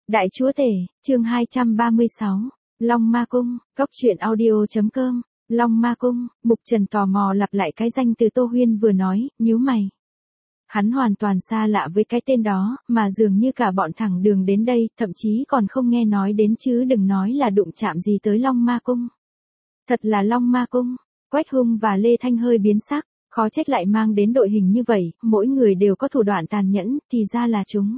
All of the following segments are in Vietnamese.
Đại chúa tể, chương 236, Long Ma Cung, Cóc truyện audio.com, Long Ma Cung, Mục Trần tò mò lặp lại cái danh từ Tô Huyên vừa nói, nhíu mày. Hắn hoàn toàn xa lạ với cái tên đó, mà dường như cả bọn thẳng đường đến đây, thậm chí còn không nghe nói đến chứ đừng nói là đụng chạm gì tới Long Ma Cung. Thật là Long Ma Cung, Quách Hung và Lê Thanh hơi biến sắc, khó trách lại mang đến đội hình như vậy, mỗi người đều có thủ đoạn tàn nhẫn, thì ra là chúng.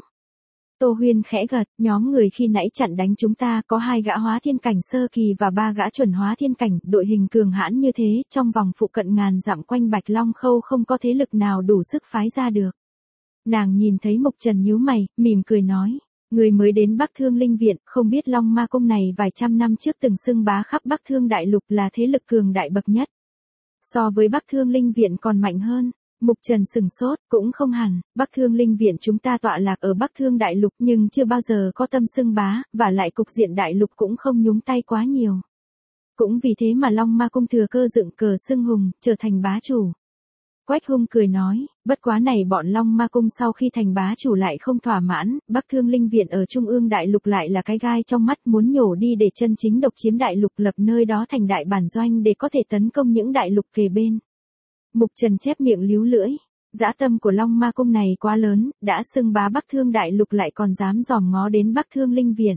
Tô Huyên khẽ gật, nhóm người khi nãy chặn đánh chúng ta có 2 gã hóa thiên cảnh sơ kỳ và 3 gã chuẩn hóa thiên cảnh, đội hình cường hãn như thế, trong vòng phụ cận ngàn dặm quanh Bạch Long Khâu không có thế lực nào đủ sức phái ra được. Nàng nhìn thấy Mục Trần nhíu mày, mỉm cười nói, người mới đến Bắc Thương Linh Viện, không biết Long Ma Cung này vài trăm năm trước từng xưng bá khắp Bắc Thương Đại Lục là thế lực cường đại bậc nhất. So với Bắc Thương Linh Viện còn mạnh hơn. Mục Trần sừng sốt, cũng không hẳn, Bắc Thương Linh Viện chúng ta tọa lạc ở Bắc Thương Đại Lục nhưng chưa bao giờ có tâm xưng bá, và lại cục diện Đại Lục cũng không nhúng tay quá nhiều. Cũng vì thế mà Long Ma Cung thừa cơ dựng cờ xưng hùng, trở thành bá chủ. Quách Hung cười nói, bất quá này bọn Long Ma Cung sau khi thành bá chủ lại không thỏa mãn, Bắc Thương Linh Viện ở Trung ương Đại Lục lại là cái gai trong mắt muốn nhổ đi để chân chính độc chiếm Đại Lục lập nơi đó thành đại bản doanh để có thể tấn công những đại lục kề bên. Mục Trần chép miệng líu lưỡi, dã tâm của Long Ma Cung này quá lớn, đã xưng bá Bắc Thương Đại Lục lại còn dám dòm ngó đến Bắc Thương Linh Viện.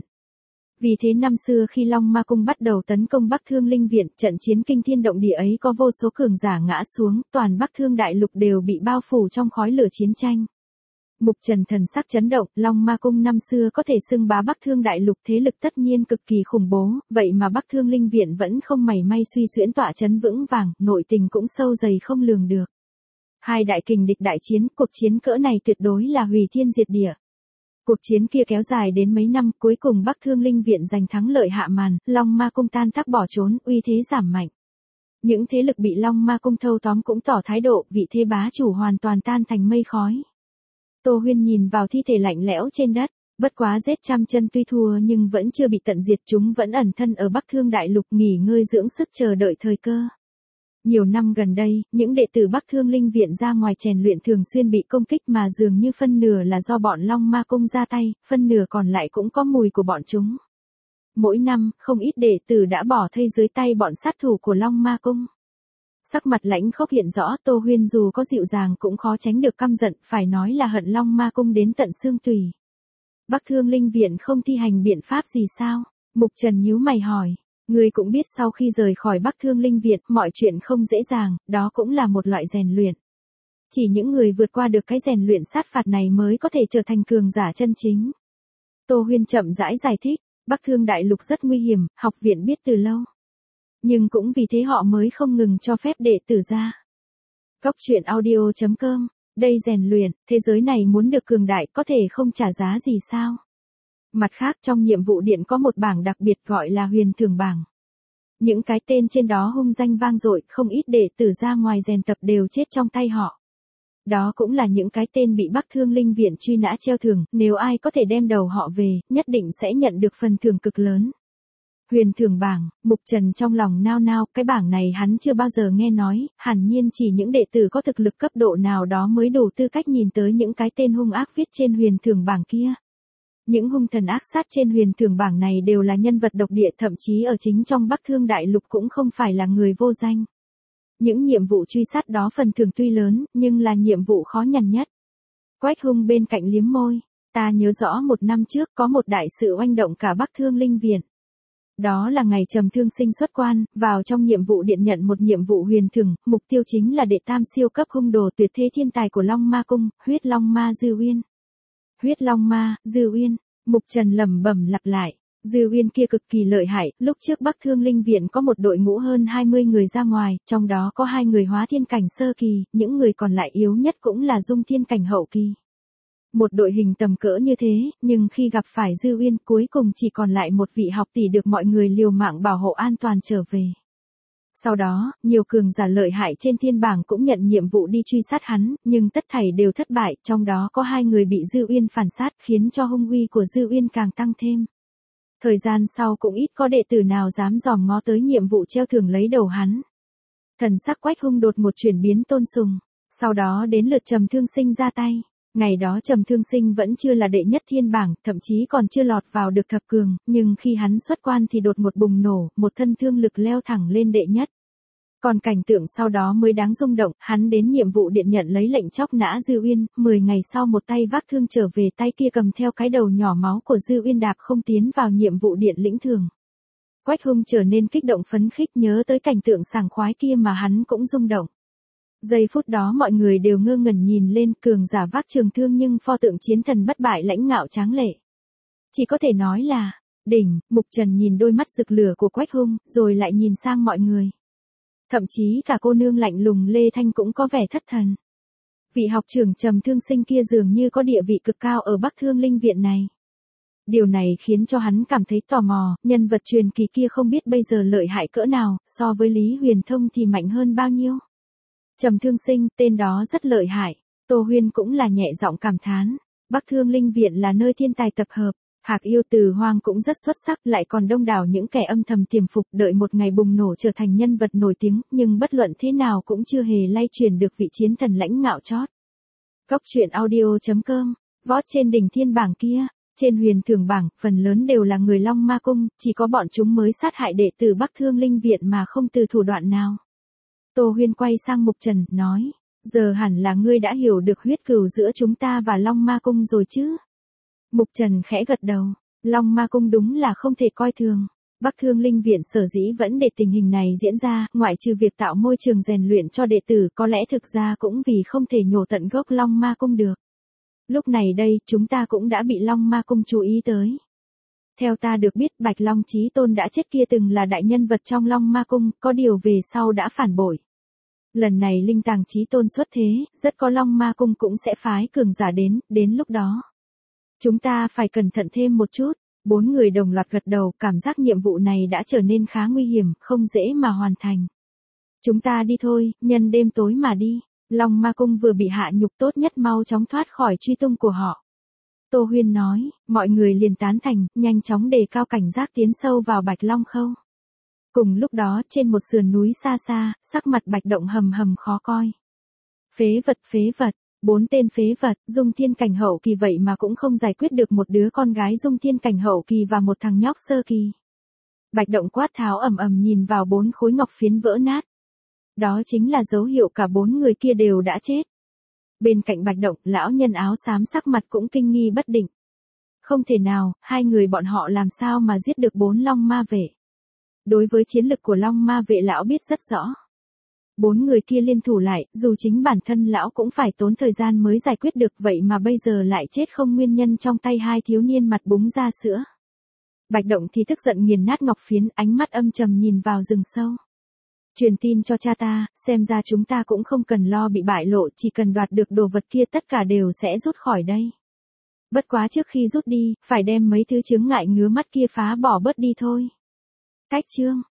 Vì thế năm xưa khi Long Ma Cung bắt đầu tấn công Bắc Thương Linh Viện, trận chiến kinh thiên động địa ấy có vô số cường giả ngã xuống, toàn Bắc Thương Đại Lục đều bị bao phủ trong khói lửa chiến tranh. Mục Trần thần sắc chấn động, Long Ma Cung năm xưa có thể xưng bá Bắc Thương Đại Lục thế lực tất nhiên cực kỳ khủng bố, vậy mà Bắc Thương Linh Viện vẫn không mảy may suy xuyễn tọa trấn vững vàng, nội tình cũng sâu dày không lường được. 2 đại kình địch đại chiến, cuộc chiến cỡ này tuyệt đối là hủy thiên diệt địa. Cuộc chiến kia kéo dài đến mấy năm, cuối cùng Bắc Thương Linh Viện giành thắng lợi hạ màn, Long Ma Cung tan tác bỏ trốn, uy thế giảm mạnh. Những thế lực bị Long Ma Cung thâu tóm cũng tỏ thái độ, vị thế bá chủ hoàn toàn tan thành mây khói. Tô Huyên nhìn vào thi thể lạnh lẽo trên đất, bất quá giết trăm chân tuy thua nhưng vẫn chưa bị tận diệt, chúng vẫn ẩn thân ở Bắc Thương Đại Lục nghỉ ngơi dưỡng sức chờ đợi thời cơ. Nhiều năm gần đây, những đệ tử Bắc Thương Linh Viện ra ngoài rèn luyện thường xuyên bị công kích mà dường như phân nửa là do bọn Long Ma Cung ra tay, phân nửa còn lại cũng có mùi của bọn chúng. Mỗi năm, không ít đệ tử đã bỏ thây dưới tay bọn sát thủ của Long Ma Cung. Sắc mặt lãnh khốc hiện rõ, Tô Huyên dù có dịu dàng cũng khó tránh được căm giận, phải nói là hận Long Ma Cung đến tận xương tủy. Bắc Thương Linh Viện không thi hành biện pháp gì sao? Mục Trần nhíu mày hỏi. Ngươi cũng biết sau khi rời khỏi Bắc Thương Linh Viện, mọi chuyện không dễ dàng, đó cũng là một loại rèn luyện. Chỉ những người vượt qua được cái rèn luyện sát phạt này mới có thể trở thành cường giả chân chính. Tô Huyên chậm rãi giải thích, Bắc Thương Đại Lục rất nguy hiểm, học viện biết từ lâu. Nhưng cũng vì thế họ mới không ngừng cho phép đệ tử ra. Cóc truyện audio.com, đây rèn luyện, thế giới này muốn được cường đại có thể không trả giá gì sao? Mặt khác trong nhiệm vụ điện có một bảng đặc biệt gọi là huyền thưởng bảng. Những cái tên trên đó hung danh vang dội, không ít đệ tử ra ngoài rèn tập đều chết trong tay họ. Đó cũng là những cái tên bị Bắc Thương Linh Viện truy nã treo thưởng, nếu ai có thể đem đầu họ về, nhất định sẽ nhận được phần thưởng cực lớn. Huyền thưởng bảng, Mục Trần trong lòng nao nao, cái bảng này hắn chưa bao giờ nghe nói, hẳn nhiên chỉ những đệ tử có thực lực cấp độ nào đó mới đủ tư cách nhìn tới những cái tên hung ác viết trên huyền thưởng bảng kia. Những hung thần ác sát trên huyền thưởng bảng này đều là nhân vật độc địa, thậm chí ở chính trong Bắc Thương Đại Lục cũng không phải là người vô danh. Những nhiệm vụ truy sát đó phần thưởng tuy lớn, nhưng là nhiệm vụ khó nhằn nhất. Quách Hung bên cạnh liếm môi, ta nhớ rõ 1 năm trước có một đại sự oanh động cả Bắc Thương Linh Viện. Đó là ngày Trầm Thương Sinh xuất quan, vào trong nhiệm vụ điện nhận một nhiệm vụ huyền thưởng, mục tiêu chính là đệ tam siêu cấp hung đồ tuyệt thế thiên tài của Long Ma Cung, Huyết Long Ma Dư Uyên. Huyết Long Ma, Dư Uyên, Mục Trần lẩm bẩm lặp lại, Dư Uyên kia cực kỳ lợi hại, lúc trước Bắc Thương Linh Viện có một đội ngũ hơn 20 người ra ngoài, trong đó có 2 người hóa thiên cảnh sơ kỳ, những người còn lại yếu nhất cũng là dung thiên cảnh hậu kỳ. Một đội hình tầm cỡ như thế, nhưng khi gặp phải Dư Uyên cuối cùng chỉ còn lại một vị học tỷ được mọi người liều mạng bảo hộ an toàn trở về. Sau đó, nhiều cường giả lợi hại trên thiên bảng cũng nhận nhiệm vụ đi truy sát hắn, nhưng tất thảy đều thất bại, trong đó có 2 người bị Dư Uyên phản sát khiến cho hung uy của Dư Uyên càng tăng thêm. Thời gian sau cũng ít có đệ tử nào dám dòm ngó tới nhiệm vụ treo thưởng lấy đầu hắn. Thần sắc Quách Hung đột một chuyển biến tôn sùng, sau đó đến lượt Trầm Thương Sinh ra tay. Ngày đó Trầm Thương Sinh vẫn chưa là đệ nhất thiên bảng, thậm chí còn chưa lọt vào được thập cường, nhưng khi hắn xuất quan thì đột một bùng nổ, một thân thương lực leo thẳng lên đệ nhất. Còn cảnh tượng sau đó mới đáng rung động, hắn đến nhiệm vụ điện nhận lấy lệnh chóc nã Dư Uyên, 10 ngày sau một tay vác thương trở về, tay kia cầm theo cái đầu nhỏ máu của Dư Uyên đạp không tiến vào nhiệm vụ điện lĩnh thường. Quách Hung trở nên kích động phấn khích, nhớ tới cảnh tượng sảng khoái kia mà hắn cũng rung động. Giây phút đó mọi người đều ngơ ngẩn nhìn lên, cường giả vác trường thương nhưng pho tượng chiến thần bất bại lãnh ngạo tráng lệ. Chỉ có thể nói là, đỉnh. Mục Trần nhìn đôi mắt rực lửa của Quách Hung, rồi lại nhìn sang mọi người. Thậm chí cả cô nương lạnh lùng Lê Thanh cũng có vẻ thất thần. Vị học trưởng Trầm Thương Sinh kia dường như có địa vị cực cao ở Bắc Thương Linh Viện này. Điều này khiến cho hắn cảm thấy tò mò, nhân vật truyền kỳ kia không biết bây giờ lợi hại cỡ nào, so với Lý Huyền Thông thì mạnh hơn bao nhiêu. Trầm Thương Sinh, tên đó rất lợi hại. Tô Huyên cũng là nhẹ giọng cảm thán. Bắc Thương Linh Viện là nơi thiên tài tập hợp. Hạc Yêu Từ Hoang cũng rất xuất sắc, lại còn đông đảo những kẻ âm thầm tiềm phục đợi một ngày bùng nổ trở thành nhân vật nổi tiếng, nhưng bất luận thế nào cũng chưa hề lay chuyển được vị chiến thần lãnh ngạo chót. Góc truyện audio.com, vót trên đỉnh thiên bảng kia, trên huyền thưởng bảng, phần lớn đều là người Long Ma Cung, chỉ có bọn chúng mới sát hại đệ tử Bắc Thương Linh Viện mà không từ thủ đoạn nào. Tô Huyên quay sang Mục Trần, nói, giờ hẳn là ngươi đã hiểu được huyết cừu giữa chúng ta và Long Ma Cung rồi chứ? Mục Trần khẽ gật đầu, Long Ma Cung đúng là không thể coi thường. Bắc Thương Linh Viện sở dĩ vẫn để tình hình này diễn ra, ngoại trừ việc tạo môi trường rèn luyện cho đệ tử, có lẽ thực ra cũng vì không thể nhổ tận gốc Long Ma Cung được. Lúc này đây, chúng ta cũng đã bị Long Ma Cung chú ý tới. Theo ta được biết, Bạch Long Chí Tôn đã chết kia từng là đại nhân vật trong Long Ma Cung, có điều về sau đã phản bội. Lần này Linh Tàng Chí Tôn xuất thế, rất có Long Ma Cung cũng sẽ phái cường giả đến lúc đó. Chúng ta phải cẩn thận thêm một chút. 4 người đồng loạt gật đầu, cảm giác nhiệm vụ này đã trở nên khá nguy hiểm, không dễ mà hoàn thành. Chúng ta đi thôi, nhân đêm tối mà đi. Long Ma Cung vừa bị hạ nhục, tốt nhất mau chóng thoát khỏi truy tung của họ. Tô Huyên nói, mọi người liền tán thành, nhanh chóng đề cao cảnh giác tiến sâu vào Bạch Long Khâu. Cùng lúc đó, trên một sườn núi xa xa, sắc mặt Bạch Động hầm hầm khó coi. Phế vật. 4 tên phế vật, Dung Thiên cảnh hậu kỳ vậy mà cũng không giải quyết được một đứa con gái Dung Thiên cảnh hậu kỳ và một thằng nhóc sơ kỳ. Bạch Động quát tháo ầm ầm nhìn vào 4 khối ngọc phiến vỡ nát. Đó chính là dấu hiệu cả 4 người kia đều đã chết. Bên cạnh Bạch Động, lão nhân áo xám sắc mặt cũng kinh nghi bất định. Không thể nào, 2 người bọn họ làm sao mà giết được 4 Long Ma Vệ. Đối với chiến lực của Long Ma Vệ lão biết rất rõ. 4 người kia liên thủ lại, dù chính bản thân lão cũng phải tốn thời gian mới giải quyết được, vậy mà bây giờ lại chết không nguyên nhân trong tay 2 thiếu niên mặt búng ra sữa. Bạch Động thì tức giận nghiền nát ngọc phiến, ánh mắt âm trầm nhìn vào rừng sâu. Truyền tin cho cha ta, xem ra chúng ta cũng không cần lo bị bại lộ, chỉ cần đoạt được đồ vật kia tất cả đều sẽ rút khỏi đây. Bất quá trước khi rút đi, phải đem mấy thứ chướng ngại ngứa mắt kia phá bỏ bớt đi thôi. Cách chương